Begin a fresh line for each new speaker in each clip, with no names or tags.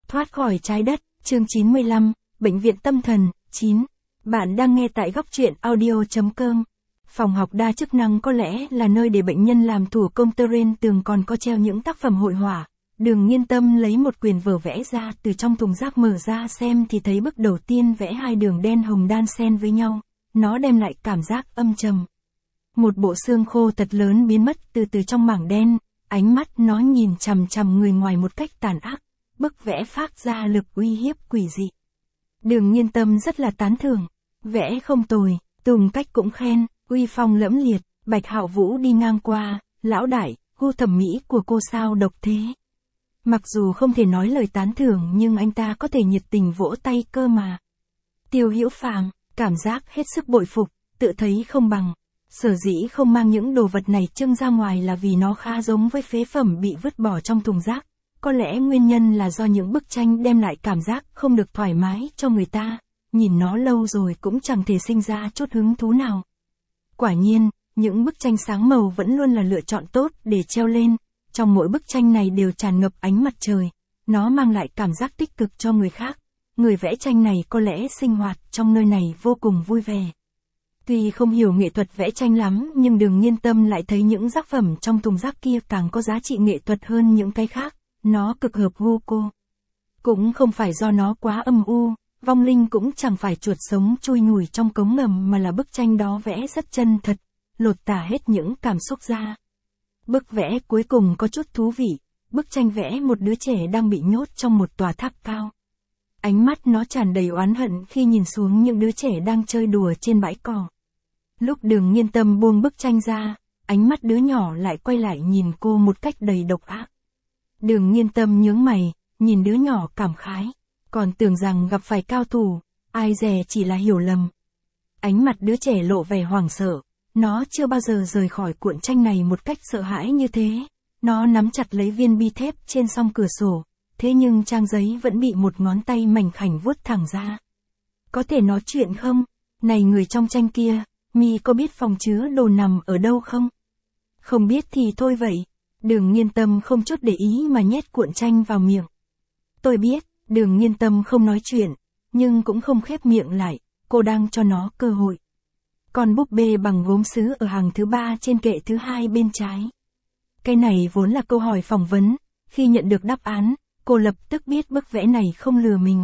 Thoát khỏi trái đất, chương 95, Bệnh viện tâm thần, 9. Bạn đang nghe tại góc truyện audio.com. Phòng học đa chức năng có lẽ là nơi để bệnh nhân làm thủ công, trên tường còn có treo những tác phẩm hội họa. Đường Nghiên Tâm lấy một quyển vở vẽ ra từ trong thùng rác, mở ra xem thì thấy bức đầu tiên vẽ hai đường đen hồng đan xen với nhau. Nó đem lại cảm giác âm trầm. Một bộ xương khô thật lớn biến mất từ từ trong mảng đen, ánh mắt nó nhìn chằm chằm người ngoài một cách tàn ác. Bức vẽ phát ra lực uy hiếp quỷ dị. Đường Nghiên Tâm rất là tán thưởng. Vẽ không tồi, Tùng Cách cũng khen, uy phong lẫm liệt. Bạch Hạo Vũ đi ngang qua, lão đại, gu thẩm mỹ của cô sao độc thế. Mặc dù không thể nói lời tán thưởng nhưng anh ta có thể nhiệt tình vỗ tay cơ mà. Tiêu Hữu Phàm, cảm giác hết sức bội phục, tự thấy không bằng. Sở dĩ không mang những đồ vật này trưng ra ngoài là vì nó khá giống với phế phẩm bị vứt bỏ trong thùng rác. Có lẽ nguyên nhân là do những bức tranh đem lại cảm giác không được thoải mái cho người ta, nhìn nó lâu rồi cũng chẳng thể sinh ra chút hứng thú nào. Quả nhiên, những bức tranh sáng màu vẫn luôn là lựa chọn tốt để treo lên, trong mỗi bức tranh này đều tràn ngập ánh mặt trời, nó mang lại cảm giác tích cực cho người khác. Người vẽ tranh này có lẽ sinh hoạt trong nơi này vô cùng vui vẻ. Tuy không hiểu nghệ thuật vẽ tranh lắm nhưng Đường Nghiên Tâm lại thấy những tác phẩm trong thùng rác kia càng có giá trị nghệ thuật hơn những cái khác. Nó cực hợp gu cô. Cũng không phải do nó quá âm u, vong linh cũng chẳng phải chuột sống chui nhủi trong cống ngầm mà là bức tranh đó vẽ rất chân thật, lột tả hết những cảm xúc ra. Bức vẽ cuối cùng có chút thú vị, bức tranh vẽ một đứa trẻ đang bị nhốt trong một tòa tháp cao. Ánh mắt nó tràn đầy oán hận khi nhìn xuống những đứa trẻ đang chơi đùa trên bãi cỏ. Lúc Đường Nghiên Tâm buông bức tranh ra, ánh mắt đứa nhỏ lại quay lại nhìn cô một cách đầy độc ác. Đường Nghiên Tâm nhướng mày, nhìn đứa nhỏ cảm khái, còn tưởng rằng gặp phải cao thủ, ai dè chỉ là hiểu lầm. Ánh mặt đứa trẻ lộ vẻ hoảng sợ, nó chưa bao giờ rời khỏi cuộn tranh này một cách sợ hãi như thế. Nó nắm chặt lấy viên bi thép trên song cửa sổ, thế nhưng trang giấy vẫn bị một ngón tay mảnh khảnh vuốt thẳng ra. Có thể nói chuyện không? Này người trong tranh kia, mi có biết phòng chứa đồ nằm ở đâu không? Không biết thì thôi vậy. Đường Nghiên Tâm không chút để ý mà nhét cuộn tranh vào miệng. Tôi biết, Đường Nghiên Tâm không nói chuyện, nhưng cũng không khép miệng lại, cô đang cho nó cơ hội. Con búp bê bằng gốm sứ ở hàng thứ 3 trên kệ thứ 2 bên trái. Cái này vốn là câu hỏi phỏng vấn, khi nhận được đáp án, cô lập tức biết bức vẽ này không lừa mình.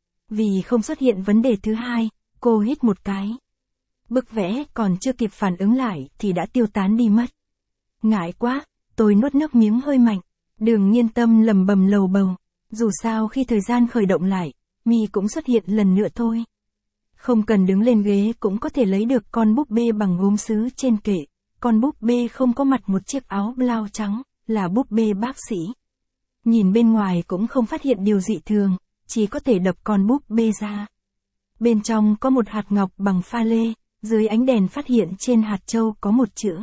Vì không xuất hiện vấn đề thứ 2, cô hít một cái. Bức vẽ còn chưa kịp phản ứng lại thì đã tiêu tán đi mất. Ngại quá. Tôi nuốt nước miếng hơi mạnh. Đường Nghiên Tâm lẩm bẩm lầu bầu. Dù sao khi thời gian khởi động lại, mi cũng xuất hiện lần nữa thôi. Không cần đứng lên ghế cũng có thể lấy được con búp bê bằng gốm sứ trên kệ. Con búp bê không có mặt một chiếc áo blau trắng, là búp bê bác sĩ. Nhìn bên ngoài cũng không phát hiện điều dị thường, chỉ có thể đập con búp bê ra. Bên trong có một hạt ngọc bằng pha lê, dưới ánh đèn phát hiện trên hạt châu có một chữ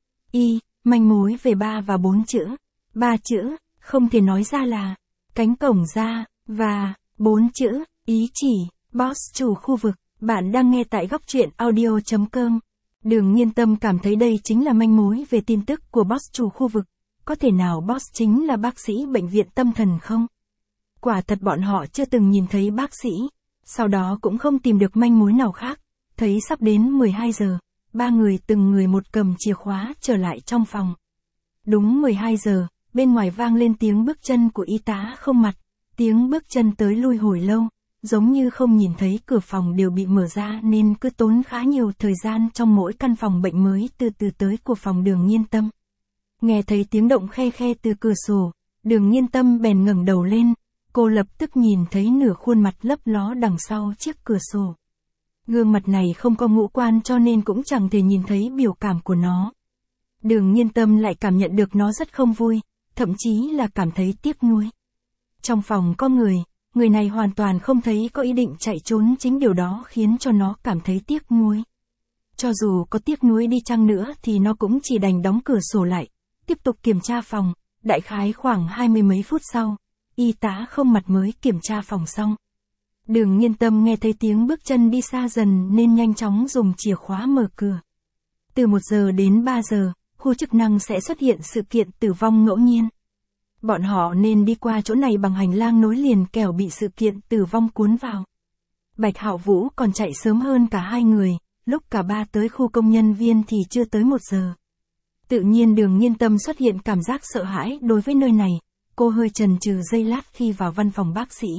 Y. Manh mối về 3 và 4 chữ. 3 chữ, không thể nói ra là cánh cổng ra, và 4 chữ, ý chỉ, boss chủ khu vực. Bạn đang nghe tại góc truyện audio.com. Đường Nghiên Tâm cảm thấy đây chính là manh mối về tin tức của boss chủ khu vực. Có thể nào boss chính là bác sĩ bệnh viện tâm thần không? Quả thật bọn họ chưa từng nhìn thấy bác sĩ. Sau đó cũng không tìm được manh mối nào khác. Thấy sắp đến 12 giờ. 3 người từng người một cầm chìa khóa trở lại trong phòng. Đúng 12 giờ, bên ngoài vang lên tiếng bước chân của y tá không mặt. Tiếng bước chân tới lui hồi lâu, giống như không nhìn thấy cửa phòng đều bị mở ra nên cứ tốn khá nhiều thời gian trong mỗi căn phòng bệnh mới từ từ tới của phòng Đường Nghiên Tâm. Nghe thấy tiếng động khe khe từ cửa sổ, Đường Nghiên Tâm bèn ngẩng đầu lên, cô lập tức nhìn thấy nửa khuôn mặt lấp ló đằng sau chiếc cửa sổ. Gương mặt này không có ngũ quan cho nên cũng chẳng thể nhìn thấy biểu cảm của nó. Đường Nghiên Tâm lại cảm nhận được nó rất không vui, thậm chí là cảm thấy tiếc nuối. Trong phòng có người này hoàn toàn không thấy có ý định chạy trốn, chính điều đó khiến cho nó cảm thấy tiếc nuối. Cho dù có tiếc nuối đi chăng nữa thì nó cũng chỉ đành đóng cửa sổ lại, tiếp tục kiểm tra phòng. Đại khái khoảng 20 mấy phút sau, y tá không mặt mới kiểm tra phòng xong. Đường Nghiên Tâm nghe thấy tiếng bước chân đi xa dần nên nhanh chóng dùng chìa khóa mở cửa. Từ 1 giờ đến 3 giờ, khu chức năng sẽ xuất hiện sự kiện tử vong ngẫu nhiên. Bọn họ nên đi qua chỗ này bằng hành lang nối liền kẻo bị sự kiện tử vong cuốn vào. Bạch Hạo Vũ còn chạy sớm hơn cả hai người, lúc cả ba tới khu công nhân viên thì chưa tới 1 giờ. Tự nhiên Đường Nghiên Tâm xuất hiện cảm giác sợ hãi đối với nơi này, cô hơi chần chừ giây lát khi vào văn phòng bác sĩ.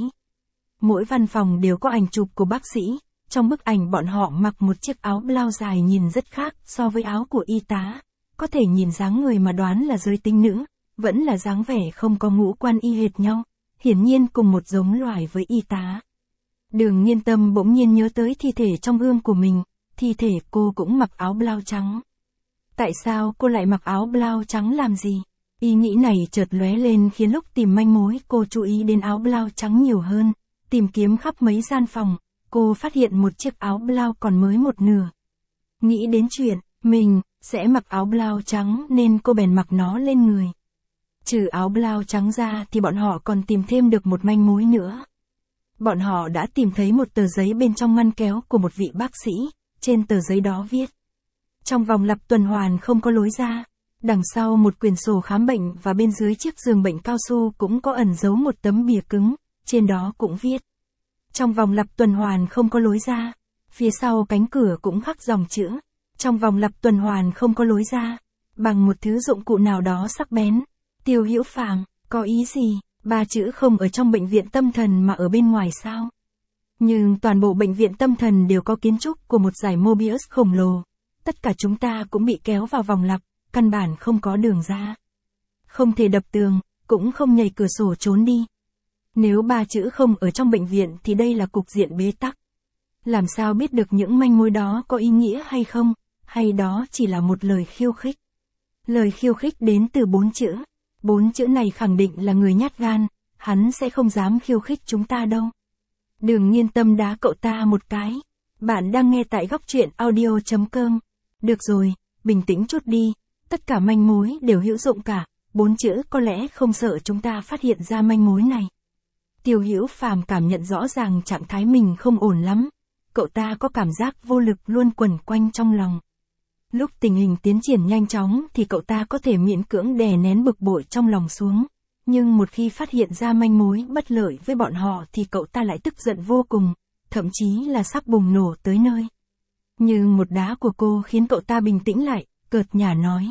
Mỗi văn phòng đều có ảnh chụp của bác sĩ, trong bức ảnh bọn họ mặc một chiếc áo blau dài nhìn rất khác so với áo của y tá, có thể nhìn dáng người mà đoán là giới tính nữ, vẫn là dáng vẻ không có ngũ quan y hệt nhau, hiển nhiên cùng một giống loài với y tá. Đường Nghiên Tâm bỗng nhiên nhớ tới thi thể trong gương của mình, thi thể cô cũng mặc áo blau trắng. Tại sao cô lại mặc áo blau trắng làm gì? Ý nghĩ này chợt lóe lên khiến lúc tìm manh mối cô chú ý đến áo blau trắng nhiều hơn, tìm kiếm khắp mấy gian phòng, cô phát hiện một chiếc áo blau còn mới một nửa. Nghĩ đến chuyện, mình sẽ mặc áo blau trắng nên cô bèn mặc nó lên người. Trừ áo blau trắng ra thì bọn họ còn tìm thêm được một manh mối nữa. Bọn họ đã tìm thấy một tờ giấy bên trong ngăn kéo của một vị bác sĩ, trên tờ giấy đó viết: trong vòng lặp tuần hoàn không có lối ra. Đằng sau một quyển sổ khám bệnh và bên dưới chiếc giường bệnh cao su cũng có ẩn giấu một tấm bìa cứng, trên đó cũng viết: trong vòng lặp tuần hoàn không có lối ra. Phía sau cánh cửa cũng khắc dòng chữ: trong vòng lặp tuần hoàn không có lối ra, bằng một thứ dụng cụ nào đó sắc bén. Tiêu Hữu Phàm, có ý gì? 3 chữ không ở trong bệnh viện tâm thần mà ở bên ngoài sao? Nhưng toàn bộ bệnh viện tâm thần đều có kiến trúc của một dải Mobius khổng lồ. Tất cả chúng ta cũng bị kéo vào vòng lặp, căn bản không có đường ra. Không thể đập tường, cũng không nhảy cửa sổ trốn đi. Nếu 3 chữ không ở trong bệnh viện thì đây là cục diện bế tắc. Làm sao biết được những manh mối đó có ý nghĩa hay không, hay đó chỉ là một lời khiêu khích? Lời khiêu khích đến từ 4 chữ. 4 chữ này khẳng định là người nhát gan, hắn sẽ không dám khiêu khích chúng ta đâu. Đường Nghiên Tâm đá cậu ta một cái. Bạn đang nghe tại góc truyện audio.com. Được rồi, bình tĩnh chút đi, tất cả manh mối đều hữu dụng cả, 4 chữ có lẽ không sợ chúng ta phát hiện ra manh mối này. Tiêu Hữu Phàm cảm nhận rõ ràng trạng thái mình không ổn lắm, cậu ta có cảm giác vô lực luôn quẩn quanh trong lòng. Lúc tình hình tiến triển nhanh chóng thì cậu ta có thể miễn cưỡng đè nén bực bội trong lòng xuống, nhưng một khi phát hiện ra manh mối bất lợi với bọn họ thì cậu ta lại tức giận vô cùng, thậm chí là sắp bùng nổ tới nơi. Nhưng một đá của cô khiến cậu ta bình tĩnh lại, cợt nhả nói: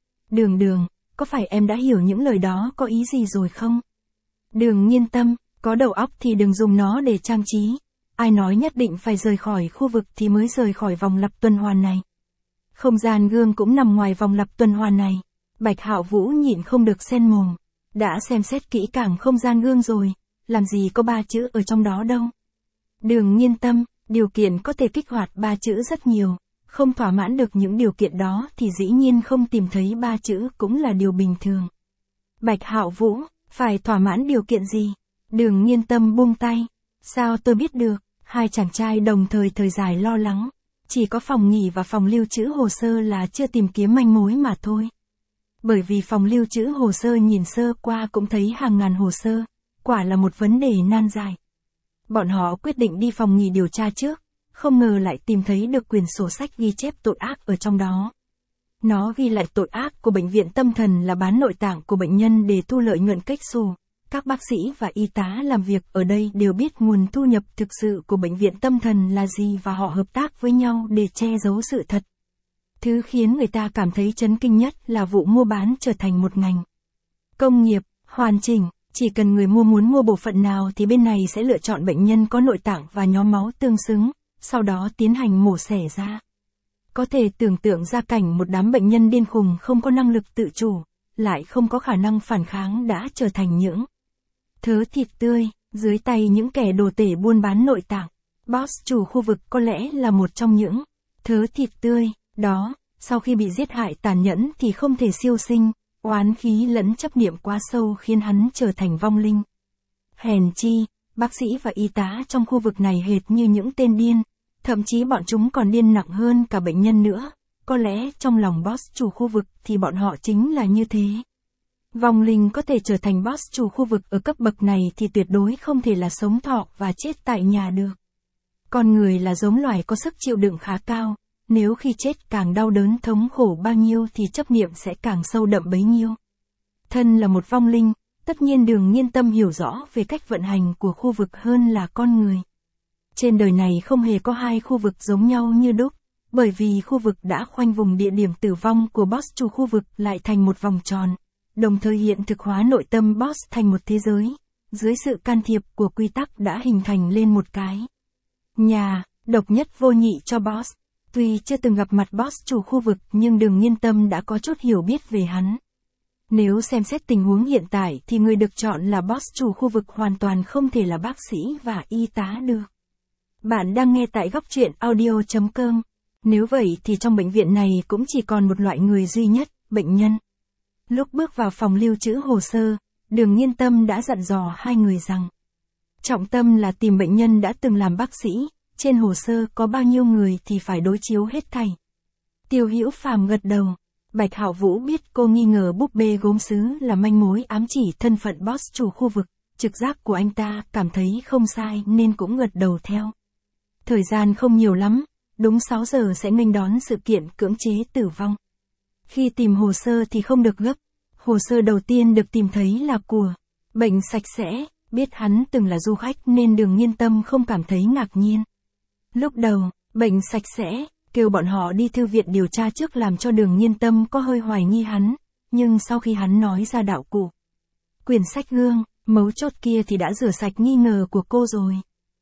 Đường, có phải em đã hiểu những lời đó có ý gì rồi không? Đường Nghiên Tâm, có đầu óc thì đừng dùng nó để trang trí. Ai nói nhất định phải rời khỏi khu vực thì mới rời khỏi vòng lặp tuần hoàn này? Không gian gương cũng nằm ngoài vòng lặp tuần hoàn này. Bạch Hạo Vũ nhịn không được xen mồm. Đã xem xét kỹ càng không gian gương rồi, làm gì có 3 chữ ở trong đó đâu. Đường Nghiên Tâm, điều kiện có thể kích hoạt 3 chữ rất nhiều, không thỏa mãn được những điều kiện đó thì dĩ nhiên không tìm thấy 3 chữ cũng là điều bình thường. Bạch Hạo Vũ, phải thỏa mãn điều kiện gì? Đường Nghiên Tâm buông tay. Sao tôi biết được? Hai chàng trai đồng thời dài lo lắng. Chỉ có phòng nghỉ và phòng lưu trữ hồ sơ là chưa tìm kiếm manh mối mà thôi. Bởi vì phòng lưu trữ hồ sơ nhìn sơ qua cũng thấy hàng ngàn hồ sơ, quả là một vấn đề nan giải. Bọn họ quyết định đi phòng nghỉ điều tra trước, không ngờ lại tìm thấy được quyển sổ sách ghi chép tội ác ở trong đó. Nó ghi lại tội ác của bệnh viện tâm thần là bán nội tạng của bệnh nhân để thu lợi nhuận cách xù. Các bác sĩ và y tá làm việc ở đây đều biết nguồn thu nhập thực sự của bệnh viện tâm thần là gì và họ hợp tác với nhau để che giấu sự thật. Thứ khiến người ta cảm thấy chấn kinh nhất là vụ mua bán trở thành một ngành công nghiệp, hoàn chỉnh. Chỉ cần người mua muốn mua bộ phận nào thì bên này sẽ lựa chọn bệnh nhân có nội tạng và nhóm máu tương xứng, sau đó tiến hành mổ xẻ ra. Có thể tưởng tượng ra cảnh một đám bệnh nhân điên khùng không có năng lực tự chủ, lại không có khả năng phản kháng đã trở thành những thớ thịt tươi, dưới tay những kẻ đồ tể buôn bán nội tạng. Boss chủ khu vực có lẽ là một trong những thớ thịt tươi đó, sau khi bị giết hại tàn nhẫn thì không thể siêu sinh, oán khí lẫn chấp niệm quá sâu khiến hắn trở thành vong linh. Hèn chi, bác sĩ và y tá trong khu vực này hệt như những tên điên, thậm chí bọn chúng còn điên nặng hơn cả bệnh nhân nữa, có lẽ trong lòng boss chủ khu vực thì bọn họ chính là như thế. Vong linh có thể trở thành boss chủ khu vực ở cấp bậc này thì tuyệt đối không thể là sống thọ và chết tại nhà được. Con người là giống loài có sức chịu đựng khá cao, nếu khi chết càng đau đớn thống khổ bao nhiêu thì chấp niệm sẽ càng sâu đậm bấy nhiêu. Thân là một vong linh, Tất nhiên Đường Nghiên Tâm hiểu rõ về cách vận hành của khu vực hơn là con người. Trên đời này không hề có hai khu vực giống nhau như đúc, bởi vì khu vực đã khoanh vùng địa điểm tử vong của boss chủ khu vực lại thành một vòng tròn, đồng thời hiện thực hóa nội tâm boss thành một thế giới, dưới sự can thiệp của quy tắc đã hình thành lên một cái nhà, độc nhất vô nhị cho boss. Tuy chưa từng gặp mặt boss chủ khu vực nhưng Đường Nghiên Tâm đã có chút hiểu biết về hắn. Nếu xem xét tình huống hiện tại thì người được chọn là boss chủ khu vực hoàn toàn không thể là bác sĩ và y tá được. Bạn đang nghe tại góc truyện audio.com. Nếu vậy thì trong bệnh viện này cũng chỉ còn một loại người duy nhất, bệnh nhân. Lúc bước vào phòng lưu trữ hồ sơ, Đường Nghiên Tâm đã dặn dò hai người rằng trọng tâm là tìm bệnh nhân đã từng làm bác sĩ, trên hồ sơ có bao nhiêu người thì phải đối chiếu hết thảy. Tiêu Hữu Phàm gật đầu. Bạch Hạo Vũ biết cô nghi ngờ búp bê gốm sứ là manh mối ám chỉ thân phận boss chủ khu vực, trực giác của anh ta cảm thấy không sai nên cũng gật đầu theo. Thời gian không nhiều lắm, đúng 6 giờ sẽ nghênh đón sự kiện cưỡng chế tử vong. Khi tìm hồ sơ thì không được gấp, hồ sơ đầu tiên được tìm thấy là của bệnh sạch sẽ, biết hắn từng là du khách nên Đường Nghiên Tâm không cảm thấy ngạc nhiên. Lúc đầu, bệnh sạch sẽ kêu bọn họ đi thư viện điều tra trước làm cho Đường Nghiên Tâm có hơi hoài nghi hắn, nhưng sau khi hắn nói ra đạo cụ quyển sách gương, mấu chốt kia thì đã rửa sạch nghi ngờ của cô rồi.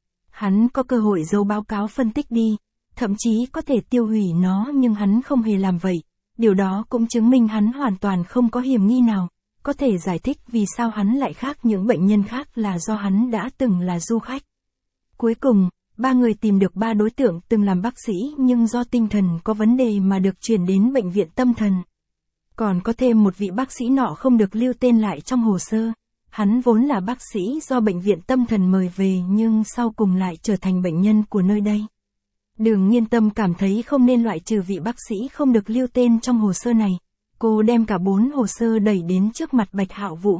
Hắn có cơ hội giấu báo cáo phân tích đi, thậm chí có thể tiêu hủy nó nhưng hắn không hề làm vậy. Điều đó cũng chứng minh hắn hoàn toàn không có hiểm nghi nào, có thể giải thích vì sao hắn lại khác những bệnh nhân khác là do hắn đã từng là du khách. Cuối cùng, ba người tìm được 3 đối tượng từng làm bác sĩ nhưng do tinh thần có vấn đề mà được chuyển đến bệnh viện tâm thần. Còn có thêm một vị bác sĩ nọ không được lưu tên lại trong hồ sơ. Hắn vốn là bác sĩ do bệnh viện tâm thần mời về nhưng sau cùng lại trở thành bệnh nhân của nơi đây. Đường Nghiên Tâm cảm thấy không nên loại trừ vị bác sĩ không được lưu tên trong hồ sơ này. Cô đem cả 4 hồ sơ đẩy đến trước mặt Bạch Hạo Vũ.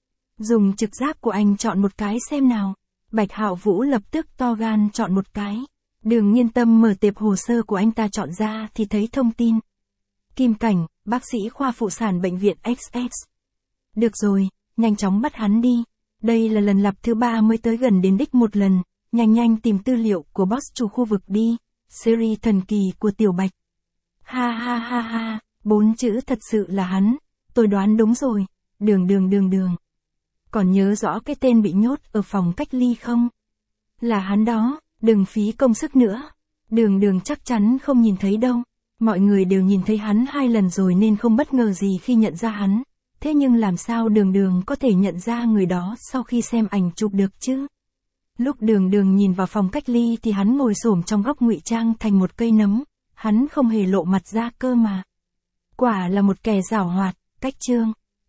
Dùng trực giác của anh chọn một cái xem nào. Bạch Hạo Vũ lập tức to gan chọn một cái. Đường Nghiên Tâm mở tệp hồ sơ của anh ta chọn ra thì thấy thông tin. Kim Cảnh, bác sĩ khoa phụ sản bệnh viện XX. Được rồi, nhanh chóng bắt hắn đi. Đây là lần lặp thứ 3 mới tới gần đến đích một lần. Nhanh tìm tư liệu của boss chủ khu vực đi. Series thần kỳ của Tiểu Bạch. Ha, 4 chữ thật sự là hắn. Tôi đoán đúng rồi. Đường. Còn nhớ rõ cái tên bị nhốt ở phòng cách ly không? Là hắn đó, đừng phí công sức nữa. Đường chắc chắn không nhìn thấy đâu. Mọi người đều nhìn thấy hắn 2 lần rồi nên không bất ngờ gì khi nhận ra hắn. Thế nhưng làm sao Đường có thể nhận ra người đó sau khi xem ảnh chụp được chứ? Lúc Đường nhìn vào phòng cách ly thì hắn ngồi xổm trong góc ngụy trang thành một cây nấm. Hắn không hề lộ mặt ra cơ mà. Quả là một kẻ giảo hoạt, Cách Chương.